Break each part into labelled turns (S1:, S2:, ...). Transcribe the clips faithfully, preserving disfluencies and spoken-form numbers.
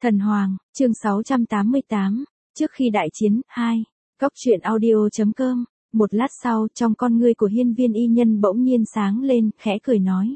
S1: Thần Hoàng, chương sáu trăm tám mươi tám, trước khi đại chiến, hai, Cóc truyện audio chấm com. Một lát sau, trong con ngươi của hiên viên y nhân bỗng nhiên sáng lên, khẽ cười nói.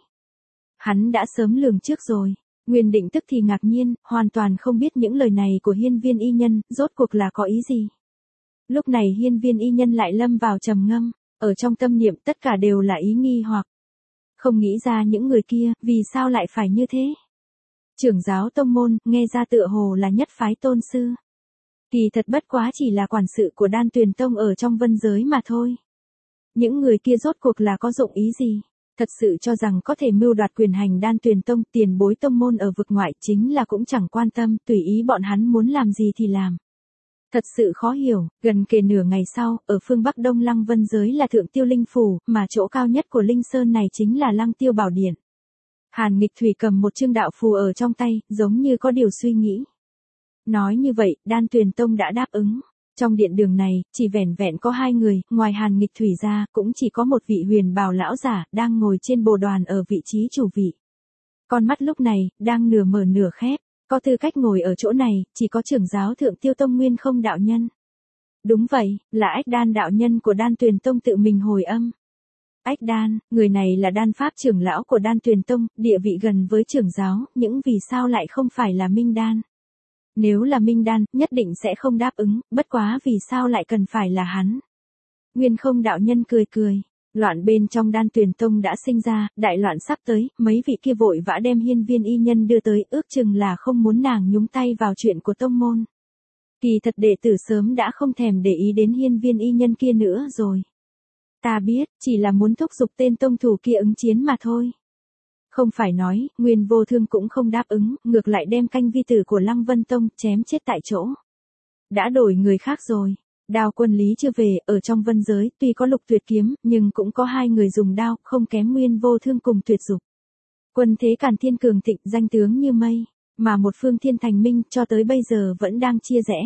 S1: Hắn đã sớm lường trước rồi. Nguyên Định tức thì ngạc nhiên, hoàn toàn không biết những lời này của hiên viên y nhân, rốt cuộc là có ý gì. Lúc này hiên viên y nhân lại lâm vào trầm ngâm, ở trong tâm niệm tất cả đều là ý nghi hoặc. Không nghĩ ra những người kia, vì sao lại phải như thế. Trưởng giáo tông môn, nghe ra tựa hồ là nhất phái tôn sư. Kỳ thật bất quá chỉ là quản sự của Đan Tuyền Tông ở trong vân giới mà thôi. Những người kia rốt cuộc là có dụng ý gì? Thật sự cho rằng có thể mưu đoạt quyền hành Đan Tuyền Tông, tiền bối tông môn ở vực ngoại, chính là cũng chẳng quan tâm, tùy ý bọn hắn muốn làm gì thì làm. Thật sự khó hiểu, gần kề nửa ngày sau, ở phương Bắc Đông Lăng vân giới là Thượng Tiêu Linh Phủ, mà chỗ cao nhất của Linh Sơn này chính là Lăng Tiêu Bảo Điện. Hàn Nghịch Thủy cầm một chương đạo phù ở trong tay, giống như có điều suy nghĩ. Nói như vậy, Đan Tuyền Tông đã đáp ứng. Trong điện đường này, chỉ vẻn vẹn có hai người, ngoài Hàn Nghịch Thủy ra, cũng chỉ có một vị huyền bào lão giả, đang ngồi trên bồ đoàn ở vị trí chủ vị. Con mắt lúc này, đang nửa mở nửa khép, có tư cách ngồi ở chỗ này, chỉ có trưởng giáo Thượng Tiêu Tông Nguyên Không đạo nhân. Đúng vậy, là Ách Đan đạo nhân của Đan Tuyền Tông tự mình hồi âm. Ách Đan, người này là đan pháp trưởng lão của Đan Tuyền Tông, địa vị gần với trưởng giáo, những vì sao lại không phải là Minh Đan. Nếu là Minh Đan, nhất định sẽ không đáp ứng, bất quá vì sao lại cần phải là hắn. Nguyên Không đạo nhân cười cười, loạn bên trong Đan Tuyền Tông đã sinh ra, đại loạn sắp tới, mấy vị kia vội vã đem hiên viên y nhân đưa tới, ước chừng là không muốn nàng nhúng tay vào chuyện của tông môn. Kỳ thật đệ tử sớm đã không thèm để ý đến hiên viên y nhân kia nữa rồi. Ta biết, chỉ là muốn thúc giục tên tông thủ kia ứng chiến mà thôi. Không phải nói, Nguyên Vô Thương cũng không đáp ứng, ngược lại đem canh vi tử của Lăng Vân Tông chém chết tại chỗ. Đã đổi người khác rồi. Đao Quân Lý chưa về, ở trong vân giới, tuy có Lục Tuyệt kiếm, nhưng cũng có hai người dùng đao, không kém Nguyên Vô Thương cùng Tuyệt Dục. Quân thế Càn Thiên cường thịnh, danh tướng như mây, mà một phương Thiên Thành Minh cho tới bây giờ vẫn đang chia rẽ.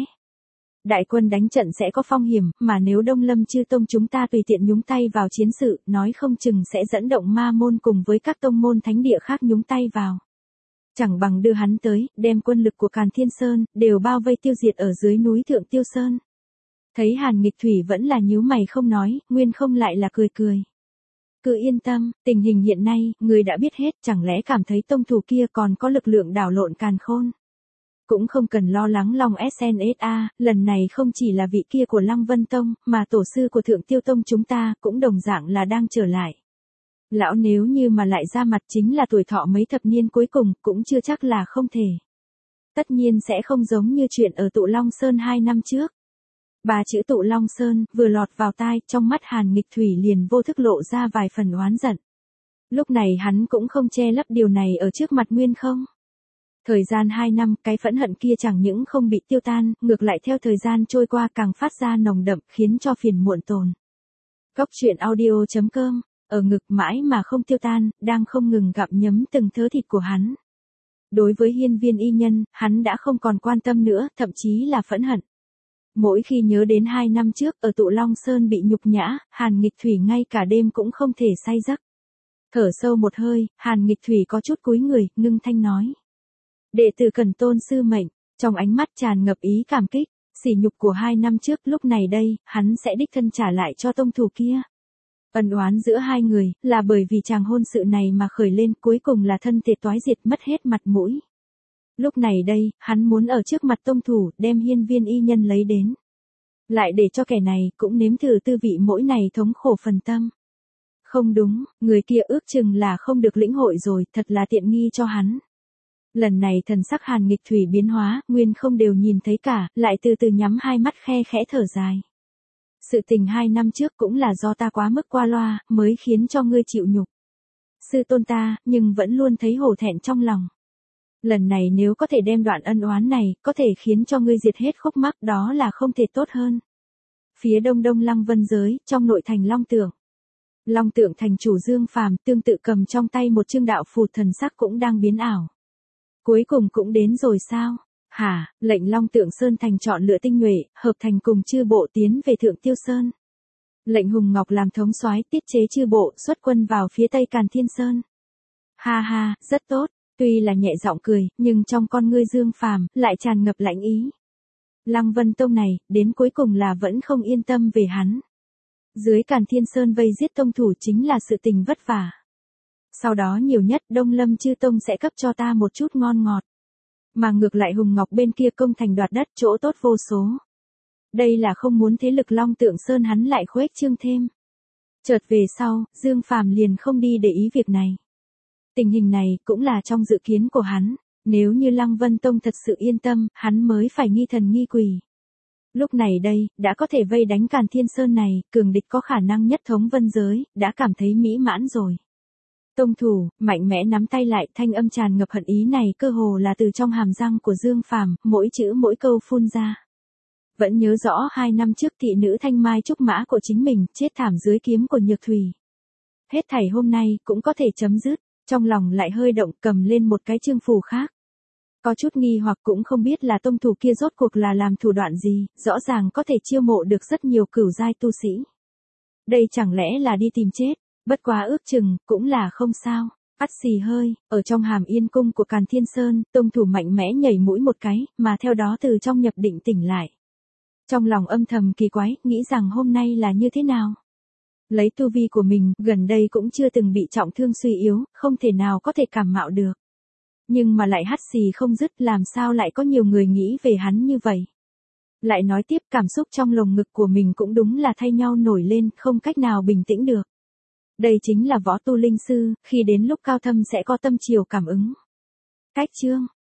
S1: Đại quân đánh trận sẽ có phong hiểm, mà nếu Đông Lâm Chư Tông chúng ta tùy tiện nhúng tay vào chiến sự, nói không chừng sẽ dẫn động ma môn cùng với các tông môn thánh địa khác nhúng tay vào. Chẳng bằng đưa hắn tới, đem quân lực của Càn Thiên Sơn, đều bao vây tiêu diệt ở dưới núi Thượng Tiêu Sơn. Thấy Hàn Nghịch Thủy vẫn là nhíu mày không nói, Nguyên Không lại là cười cười. Cứ yên tâm, tình hình hiện nay, người đã biết hết, chẳng lẽ cảm thấy tông thủ kia còn có lực lượng đảo lộn càn khôn. Cũng không cần lo lắng Long ét en ét a, lần này không chỉ là vị kia của Lăng Vân Tông, mà tổ sư của Thượng Tiêu Tông chúng ta, cũng đồng dạng là đang trở lại. Lão nếu như mà lại ra mặt chính là tuổi thọ mấy thập niên cuối cùng, cũng chưa chắc là không thể. Tất nhiên sẽ không giống như chuyện ở Tụ Long Sơn hai năm trước. Ba chữ Tụ Long Sơn, vừa lọt vào tai, trong mắt Hàn Nghịch Thủy liền vô thức lộ ra vài phần oán giận. Lúc này hắn cũng không che lấp điều này ở trước mặt Nguyên Không. Thời gian hai năm, cái phẫn hận kia chẳng những không bị tiêu tan, ngược lại theo thời gian trôi qua càng phát ra nồng đậm, khiến cho phiền muộn tồn. Cóc truyện audio chấm com, ở ngực mãi mà không tiêu tan, đang không ngừng gặm nhấm từng thớ thịt của hắn. Đối với hiên viên y nhân, hắn đã không còn quan tâm nữa, thậm chí là phẫn hận. Mỗi khi nhớ đến hai năm trước, ở Tụ Long Sơn bị nhục nhã, Hàn Nghịch Thủy ngay cả đêm cũng không thể say giấc. Thở sâu một hơi, Hàn Nghịch Thủy có chút cúi người, ngưng thanh nói. Đệ tử cần tôn sư mệnh, trong ánh mắt tràn ngập ý cảm kích, sỉ nhục của hai năm trước lúc này đây, hắn sẽ đích thân trả lại cho tông thủ kia. Ân oán giữa hai người, là bởi vì chàng hôn sự này mà khởi lên, cuối cùng là thân tệ toái diệt, mất hết mặt mũi. Lúc này đây, hắn muốn ở trước mặt tông thủ, đem hiên viên y nhân lấy đến. Lại để cho kẻ này, cũng nếm thử tư vị mỗi ngày thống khổ phần tâm. Không đúng, người kia ước chừng là không được lĩnh hội rồi, thật là tiện nghi cho hắn. Lần này thần sắc Hàn Nghịch Thủy biến hóa, Nguyên Không đều nhìn thấy cả, lại từ từ nhắm hai mắt khe khẽ thở dài. Sự tình hai năm trước cũng là do ta quá mức qua loa, mới khiến cho ngươi chịu nhục. Sư tôn ta, nhưng vẫn luôn thấy hổ thẹn trong lòng. Lần này nếu có thể đem đoạn ân oán này, có thể khiến cho ngươi diệt hết khúc mắc, đó là không thể tốt hơn. Phía đông đông Lăng Vân giới, trong nội thành Long Tượng. Long Tượng thành chủ Dương Phàm tương tự cầm trong tay một chương đạo phù, thần sắc cũng đang biến ảo. Cuối cùng cũng đến rồi sao? Hả, lệnh Long Tượng Sơn thành chọn lựa tinh nhuệ, hợp thành cùng chư bộ tiến về Thượng Tiêu Sơn. Lệnh Hùng Ngọc làm thống soái tiết chế chư bộ, xuất quân vào phía tây Càn Thiên Sơn. Ha ha, rất tốt. Tuy là nhẹ giọng cười, nhưng trong con ngươi Dương Phàm lại tràn ngập lạnh ý. Lăng Vân Tông này, đến cuối cùng là vẫn không yên tâm về hắn. Dưới Càn Thiên Sơn vây giết tông thủ chính là sự tình vất vả. Sau đó nhiều nhất Đông Lâm Chư Tông sẽ cấp cho ta một chút ngon ngọt. Mà ngược lại Hùng Ngọc bên kia công thành đoạt đất chỗ tốt vô số. Đây là không muốn thế lực Long Tượng Sơn hắn lại khuếch trương thêm. Chợt về sau, Dương Phàm liền không đi để ý việc này. Tình hình này cũng là trong dự kiến của hắn, nếu như Lăng Vân Tông thật sự yên tâm, hắn mới phải nghi thần nghi quỷ. Lúc này đây, đã có thể vây đánh Càn Thiên Sơn này, cường địch có khả năng nhất thống vân giới, đã cảm thấy mỹ mãn rồi. Tông thủ, mạnh mẽ nắm tay lại, thanh âm tràn ngập hận ý này cơ hồ là từ trong hàm răng của Dương Phàm, mỗi chữ mỗi câu phun ra. Vẫn nhớ rõ hai năm trước thị nữ thanh mai trúc mã của chính mình, chết thảm dưới kiếm của Nhược Thủy. Hết thảy hôm nay, cũng có thể chấm dứt, trong lòng lại hơi động cầm lên một cái chương phù khác. Có chút nghi hoặc cũng không biết là tông thủ kia rốt cuộc là làm thủ đoạn gì, rõ ràng có thể chiêu mộ được rất nhiều cửu giai tu sĩ. Đây chẳng lẽ là đi tìm chết, bất quá ước chừng, cũng là không sao. Ắt xì hơi, ở trong hàm yên cung của Càn Thiên Sơn, tông thủ mạnh mẽ nhảy mũi một cái, mà theo đó từ trong nhập định tỉnh lại. Trong lòng âm thầm kỳ quái, nghĩ rằng hôm nay là như thế nào. Lấy tu vi của mình, gần đây cũng chưa từng bị trọng thương suy yếu, không thể nào có thể cảm mạo được. Nhưng mà lại hắt xì không dứt, làm sao lại có nhiều người nghĩ về hắn như vậy. Lại nói tiếp, cảm xúc trong lồng ngực của mình cũng đúng là thay nhau nổi lên, không cách nào bình tĩnh được. Đây chính là võ tu linh sư, khi đến lúc cao thâm sẽ có tâm chiều cảm ứng. Cách chương